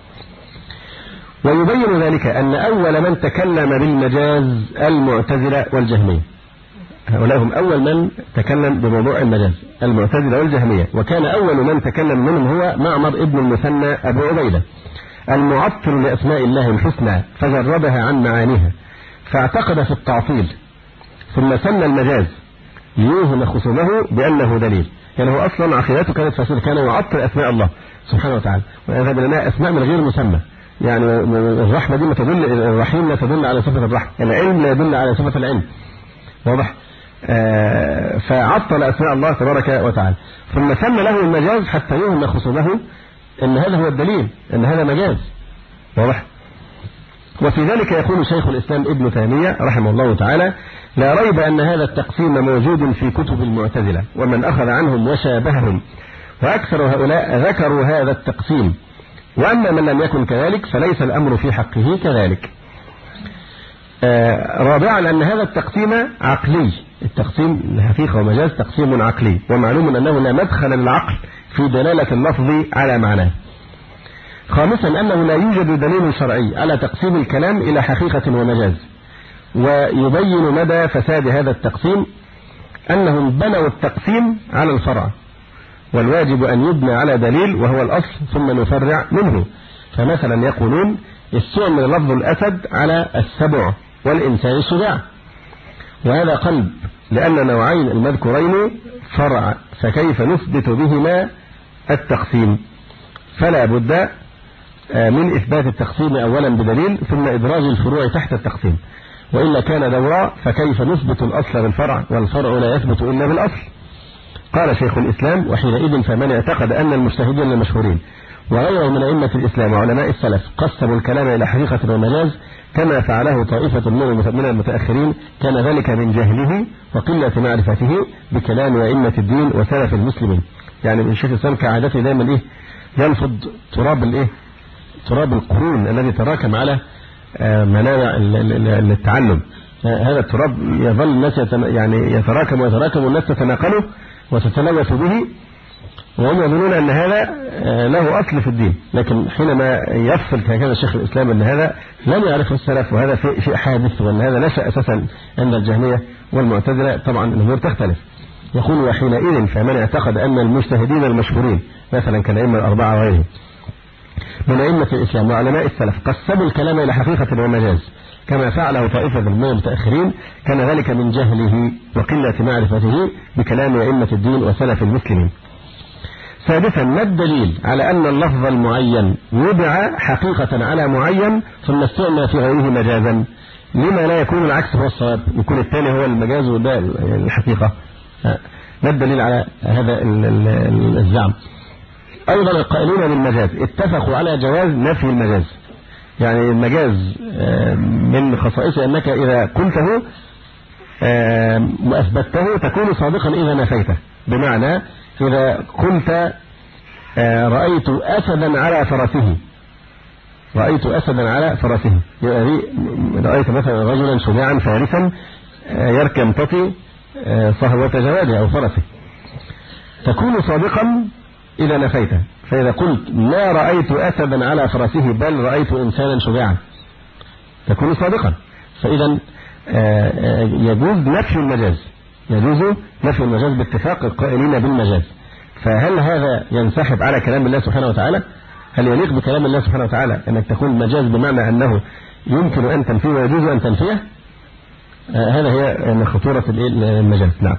ويبين ذلك أن أول من تكلم بالمجاز المعتزلة والجهمية، هؤلاء هم أول من تكلم بموضوع المجاز، المعتزلة والجهمية. وكان أول من تكلم منهم هو معمر ابن المثنى أبو عبيدة المعطل لأسماء الله الحسنى، فجردها عن معانيها فاعتقد في التعطيل، ثم سن المجاز ليوهم خصومه بأنه دليل. يعني هو أصلا عقيدته كانت فاسدة، كان يعطل أسماء الله سبحانه وتعالى، ويذهب لنا أسماء من غير مسمى. يعني الرحمة دي ما تدل، الرحيم لا تدل على صفة الرحمة، العلم لا يدل على صفة العلم، واضح. آه فعطل أسماء الله تبارك وتعالى، ثم سن له المجاز حتى يوهم خصومه ان هذا هو الدليل، ان هذا مجاز، واضح. وفي ذلك يقول شيخ الإسلام ابن تيمية رحمه الله تعالى: لا ريب أن هذا التقسيم موجود في كتب المعتزلة ومن أخذ عنهم وشابههم، وأكثر هؤلاء ذكروا هذا التقسيم، وأما من لم يكن كذلك فليس الأمر في حقه كذلك. آه رابعا أن هذا التقسيم عقلي، التقسيم الحقيقة ومجاز تقسيم عقلي، ومعلوم أنه لا مدخل للعقل في دلالة اللفظ على معناه. خامسا أنه لا يوجد دليل شرعي على تقسيم الكلام إلى حقيقة ومجاز. ويبين مدى فساد هذا التقسيم أنهم بنوا التقسيم على الفرع، والواجب أن يبنى على دليل وهو الأصل ثم نفرع منه. فمثلا يقولون استعمل لفظ الأسد على السبع والإنسان الشجاع، وهذا قلب لأن نوعين المذكورين فرع، فكيف نثبت بهما التقسيم؟ فلا بد من إثبات التقسيم أولا بدليل ثم إدراج الفروع تحت التقسيم، وإلا كان دورا فكيف نثبت الأصل بالفرع والفرع لا يثبت إلا بالأصل. قال شيخ الإسلام: وحينئذ فمن اعتقد أن المجتهدين المشهورين وغيرهم من أئمة الإسلام وعلماء السلف قسموا الكلام إلى حقيقة ومجاز كما فعله طائفة من المتأخرين، كان ذلك من جهله وقلة معرفته بكلام أئمة الدين وسلف المسلمين. يعني الشيخ الإسلام كعادته دائما إيه ينفض تراب الايه تراب القرون الذي تراكم على منابع التعلم. هذا التراب يظل الناس يعني يتراكم ويتراكم والناس تتناقله وتتلوث به، وهم يظنون أن هذا له أصل في الدين. لكن حينما يفصل كهذا الشيخ الإسلام أن هذا لم يعرفه السلف وهذا شيء حادث وأن هذا نشأ أساسا عند الجهمية والمعتزلة، طبعا الأمور تختلف. يقول وحينئذ فمن اعتقد أن المجتهدين المشهورين مثلا كالأئمة الأربعة وغيرهم من أئمة الإسلام وعلماء السلف قسموا الكلام إلى حقيقة ومجاز كما فعله طائفة من المتأخرين، كان ذلك من جهله وقلة معرفته بكلام أئمة الدين وسلف المسلمين. سادسا ما الدليل على أن اللفظ المعين وضع حقيقة على معين ثم استعمل في غيره مجازا؟ لما لا يكون العكس هو الصواب، يكون الثاني هو المجاز وده الحقيقة؟ ما الدليل على هذا الزعم؟ أيضا القائلون بالمجاز اتفقوا على جواز نفي المجاز، يعني المجاز من خصائصه أنك إذا قلته وأثبته تكون صادقا إذا نفيته. بمعنى إذا قلت رأيت أسدا على فرسه رأيت أسدا على فرسه رأيت مثلا رجلا شجاعا فارسا يركب تطي صهوة جواده أو فرسه، تكون صادقا إذا نفيته. فإذا قلت ما رأيت أسدا على فرسه بل رأيت إنسانا شجاعا تكون صادقا. فإذا يجوز نفي المجاز يجوز نفي المجاز باتفاق القائلين بالمجاز. فهل هذا ينسحب على كلام الله سبحانه وتعالى؟ هل يليق بكلام الله سبحانه وتعالى أنك تكون مجاز بمعنى أنه يمكن أن تنفيه ويجوز أن تنفيه؟ آه هذا هي خطورة المجاز. نعم.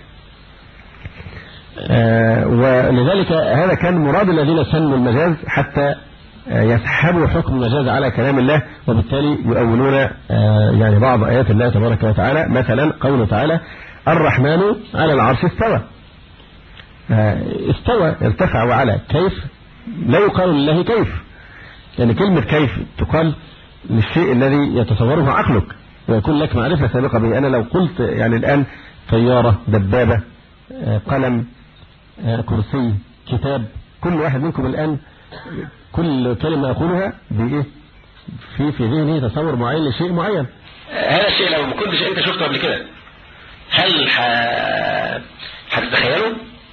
آه ولذلك هذا كان مراد الذين سنوا المجاز حتى آه يسحبوا حكم المجاز على كلام الله، وبالتالي يؤولون آه يعني بعض آيات الله تبارك وتعالى. مثلا قوله تعالى الرحمن على العرش استوى. آه استوى ارتفع وعلى، كيف لا يقال لله كيف، لأن يعني كلمة كيف تقال للشيء الذي يتصوره عقلك ويكون لك معرفة سابقة به. أنا لو قلت يعني الآن طيارة، دبابة، قلم، كرسي، كتاب، كل واحد منكم الآن كل كلمة أقولها بإيه في في ذهنه تصور معين لشيء معين. هذا الشيء لو ما كنتش أنت شفته قبل كده هل هتتخيله؟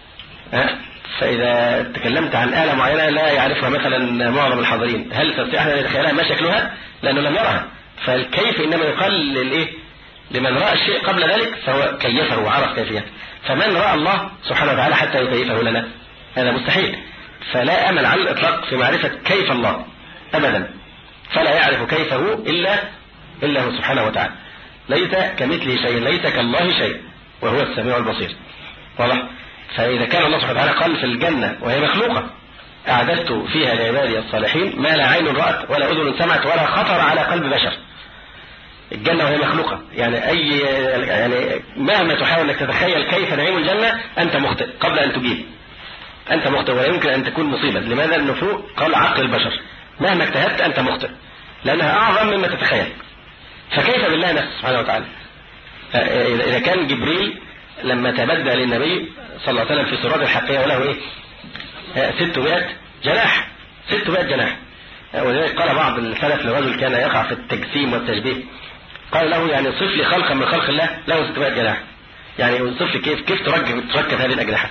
فإذا تكلمت عن آلة معينة لا يعرفها مثلا معظم الحاضرين، هل تستطيع أن يتخيلها ما شكلها؟ لأنه لم يرها. فالكيف إنما يقال للإيه؟ لمن رأى الشيء قبل ذلك فهو كيفه وعرف كيفيته. فمن رأى الله سبحانه وتعالى حتى يكيفه لنا هذا مستحيل. فلا أمل على الإطلاق في معرفة كيف الله أبدا، فلا يعرف كيفه إلا إلا هو سبحانه وتعالى. ليس كمثله شيء، ليس كالله شيء، وهو السميع البصير. واضح؟ فإذا كان الله سبحانه وتعالى قال في الجنة وهي مخلوقة أعددت فيها لعبادي الصالحين ما لا عين رأت ولا أذن سمعت ولا خطر على قلب بشر. الجنة وهي مخلوقة، يعني أي يعني مهما تحاول أنك تتخيل كيف نعيم الجنة أنت مخطئ قبل أن تجيب، أنت مخطئ ولا يمكن أن تكون مصيبة. لماذا؟ النفوق قال عقل البشر، مهما اجتهدت أنت مخطئ لأنها أعظم مما تتخيل. فكيف بالله نفسه سبحانه وتعالى؟ إذا كان جبريل لما تبدى للنبي صلى الله عليه وسلم في سورة الحقية وله إيه ستمائة جناح ستمائة جناح، ولذلك قال بعض السلف لرجل كان يقع في التجسيم والتشبيه قال له يعني صف لي خلقا من خلق الله له ستمائة جناح، يعني صف لي كيف كيف تركب تركب هذه الأجنحة.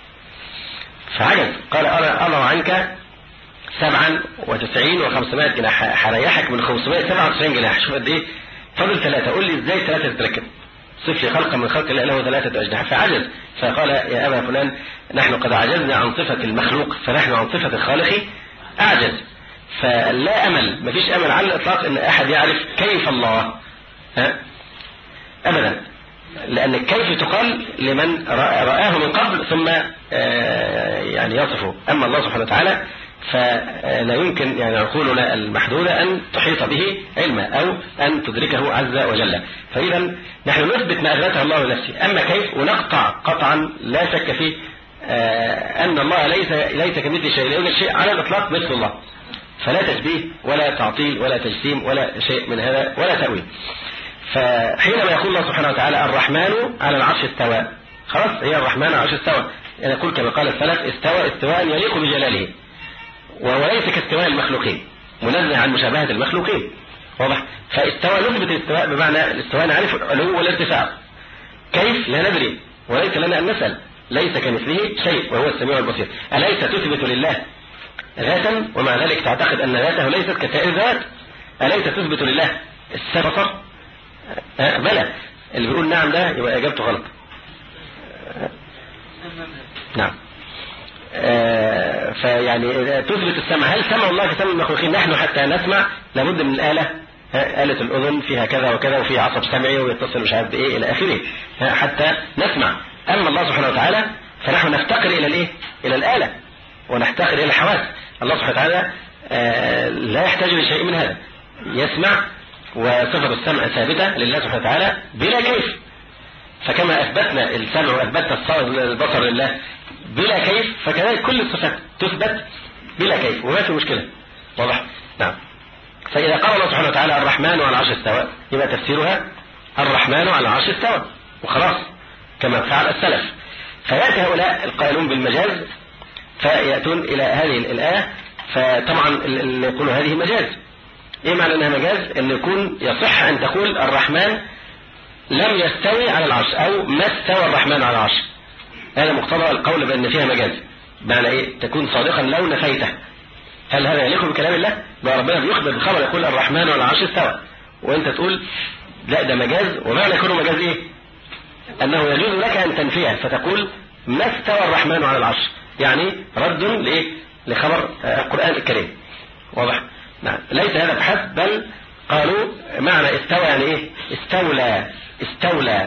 فعجز قال أنا أضع عنك سبعا وتسعين وخمسمائة جناح، هريحك من خمسمائة سبعة وتسعين جناح. شوف قد إيه فضل ثلاثة، قول لي إزاي ثلاثة تتركب؟ صف لي خلقا من خلق الله له ثلاثة أجنحة. فعجز فقال يا أبا فلان نحن قد عجزنا عن صفة المخلوق فنحن عن صفة الخالق أعجز. فلا أمل، مفيش أمل على الإطلاق أن أحد يعرف كيف الله ها؟ أبدا، لأن كيف تقال لمن رآه من قبل ثم يعني يصفه. أما الله سبحانه وتعالى فلا يمكن يعني عقولنا المحدودة أن تحيط به علما أو أن تدركه عز وجل. فإذا نحن نثبت ما أثبته الله لنفسه، أما كيف ونقطع قطعا لا شك فيه أن الله ليس ليس كمثل شيء، لأن الشيء على الإطلاق مثل الله، فلا تشبيه ولا تعطيل ولا تجسيم ولا شيء من هذا ولا تأويل. فحينما يقول الله سبحانه وتعالى الرحمن على العرش استوى، خلاص هي الرحمن على العرش استوى، يعني يقول كما قال السلف استوى استواء يليق بجلاله، وليس كاستواء المخلوقين، منزه عن مشابهة المخلوقين. واضح؟ فاستوى نثبت الاستواء بمعنى الاستواء نعرف العلو والارتفاع، كيف لا ندري وليس لنا أن نسأل، ليس كمثله شيء وهو السميع البصير. أليس تثبت لله ذاتا ومع ذلك تعتقد أن ذاته ليست كسائر الذوات؟ أليس تثبت لله البصر؟ أه بلى. اللي بيقول نعم ده يبقى إجابته غلط. أه نعم. أه فيعني تثبت السمع، هل سمع الله كسمع المخلوقين؟ نحن حتى نسمع لابد من الآلة، آلة الأذن فيها كذا وكذا وفيها عصب سمعي ويتصل مش عارف بإيه إلى آخره حتى نسمع. أما الله سبحانه وتعالى فنحن نفتقر إلى الإيه؟ إلى الآلة ونفتقر إلى الحواس. الله سبحانه وتعالى آه لا يحتاج لشيء من هذا، يسمع وصفة السمع ثابتة لله سبحانه وتعالى بلا كيف. فكما أثبتنا السمع وأثبتنا البصر لله بلا كيف، فكذلك كل الصفات تثبت بلا كيف وما في مشكلة. واضح؟ نعم. فإذا قال الله سبحانه وتعالى الرحمن على العرش استوى، يبقى تفسيرها الرحمن على العرش استوى وخلاص كما فعل السلف. فيأتي هؤلاء القائلون بالمجاز فيأتون إلى هذه الآية، فطبعا اللي يقولوا هذه مجاز. إيه معنى أنها مجاز؟ أن يكون يصح أن تقول الرحمن لم يستوي على العرش أو ما استوى الرحمن على العرش. هذا مقتضى القول بأن فيها مجاز، معنى إيه؟ تكون صادقا لو نفيته. هل هذا يليق بكلام الله؟ بقى ربنا بيخبر بخبر يقول الرحمن على العرش استوى، وانت تقول لا ده مجاز. ومعنى يكون مجاز ايه؟ انه يجوز لك ان تنفيه فتقول ما استوى الرحمن على العرش، يعني رد لايه؟ لخبر القرآن الكريم. واضح؟ نعم. ليس هذا بحسب، بل قالوا معنى استوى يعني ايه؟ استولى استولى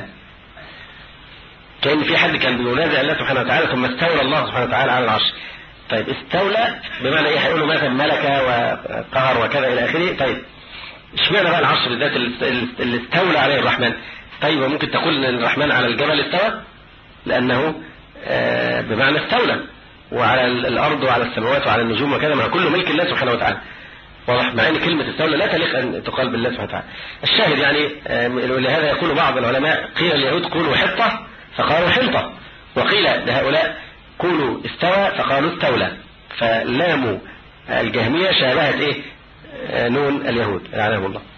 كأن في حد كان بينازع الله سبحانه وتعالى ثم استولى الله سبحانه وتعالى على العرش. طيب استولى بمعنى ايه؟ هيقولوا مثلا ملك وقهر وكذا الى اخره. طيب اشمعنى بقى العرش بالذات اللي استولى عليه الرحمن؟ طيب وممكن تقول ان الرحمن على الجبل استوى لانه آه بمعنى استولى، وعلى الارض وعلى السماوات وعلى النجوم وكذا، مع كله ملك الله سبحانه وتعالى. واضح؟ مع ان كلمه استولى لا تليق ان تقال بالله سبحانه وتعالى. الشاهد يعني آه لهذا يقول بعض العلماء قيل اليهود قولوا حطه فقالوا حنطه، وقيل لهؤلاء قولوا استوى فقالوا استولى، فلاموا الجهمية شابهت ايه؟ نون اليهود لعنهم الله.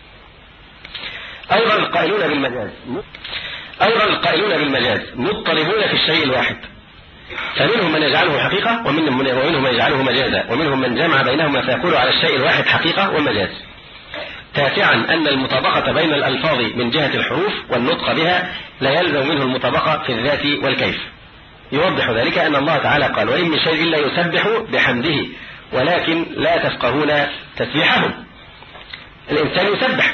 ايضا القائلون بالمجاز ايضا القائلون بالمجاز مضطربون في الشيء الواحد، فمنهم من يجعله حقيقة ومنهم من ومنهم من يجعله مجازا، ومنهم من جمع بينهما فيقول على الشيء الواحد حقيقة ومجاز، تاسعا أن المطابقة بين الألفاظ من جهة الحروف والنطق بها لا يلزم منه المطابقة في الذات والكيف. يوضح ذلك أن الله تعالى قال وإن من شيء إلا يسبح بحمده ولكن لا تفقهون تسبيحهم. الإنسان يسبح،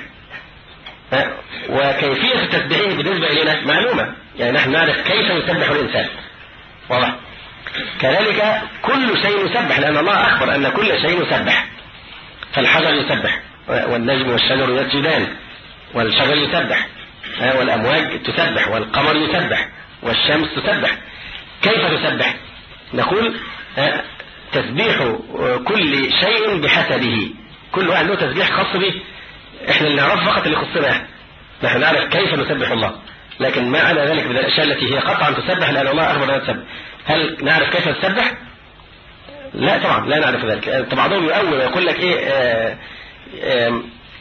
وكيفية تسبيحه بالنسبة إلينا معلومة، يعني نحن نعرف كيف يسبح الإنسان. واضح؟ كذلك كل شيء يسبح، لأن الله أخبر أن كل شيء يسبح، فالحجر يسبح والنجم والشجر يسجدان والشجر يسبح والأمواج تسبح والقمر يسبح والشمس تسبح. كيف تسبح؟ نقول تسبيح كل شيء بحسبه، كل واحد له تسبيح خاص به، احنا اللي نعرف فقط اللي خصنا، نحن نعرف كيف نسبح الله، لكن ما على ذلك من الاشياء التي هي قطعا تسبح لان الله اخبر انها تسبح. هل نعرف كيف تسبح؟ لا طبعا لا نعرف ذلك. بعضهم يؤول ويقول لك ايه آه آه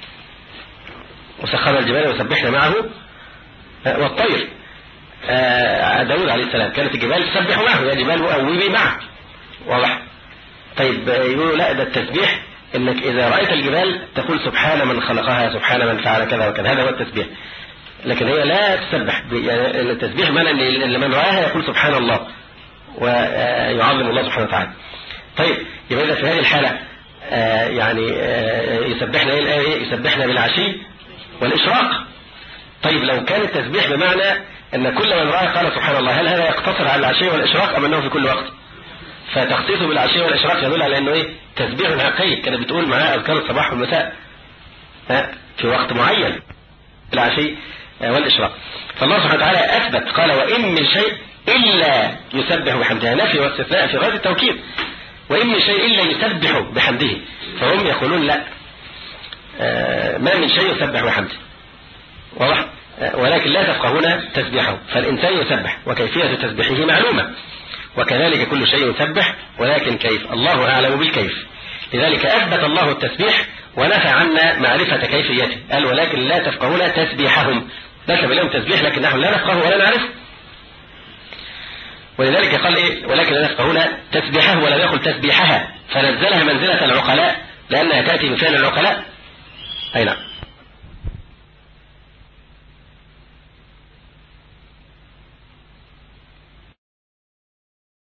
وسخر الجبال وسبحنا معه آه والطير. آه داود عليه السلام كانت الجبال تسبح معه، يا جبال أوبي معه. واضح؟ طيب يقولوا لا ده التسبيح انك اذا رأيت الجبال تقول سبحان من خلقها سبحان من فعل كذا وكذا، هذا هو التسبيح، لكن هي لا تسبح. يعني التسبيح معنى ان من رآها يقول سبحان الله ويعظم الله سبحانه وتعالى. طيب يبقى إذا في هذه الحالة آه يعني آه يسبحنا ايه الآية؟ يسبحنا بالعشي والإشراق. طيب لو كان التسبيح بمعنى ان كل من رأى قال سبحان الله، هل هذا يقتصر على العشي والإشراق ام انه في كل وقت؟ فتخصيصه بالعشي والإشراق يدل على انه ايه؟ تسبيح حقيقي، كانت بتقول معاه اذكار الصباح والمساء في وقت معين العشي والإشراق. فالله سبحانه وتعالى اثبت قال وان من شيء الا يسبح بحمده، نفي واستثناء في غاية التوكيد، وان من شيء الا يسبح بحمده. فهم يقولون لا ما من شيء يسبح بحمده. واضح؟ ولكن لا تفقهون تسبيحه. فالإنسان يسبح وكيفية تسبيحه معلومة، وكذلك كل شيء يسبح ولكن كيف الله أعلم بالكيف. لذلك أثبت الله التسبيح ونفى عنا معرفة كيفيته، قال ولكن لا تفقهون تسبيحهم، نسب لهم تسبيح لكن نحن لا نفقه ولا نعرف. ولذلك قال إيه ولكن لا نفقهون تسبيحه ولم يقل تسبيحها، فنزلها منزلة العقلاء لأنها تأتي بفعل العقلاء. أي نعم.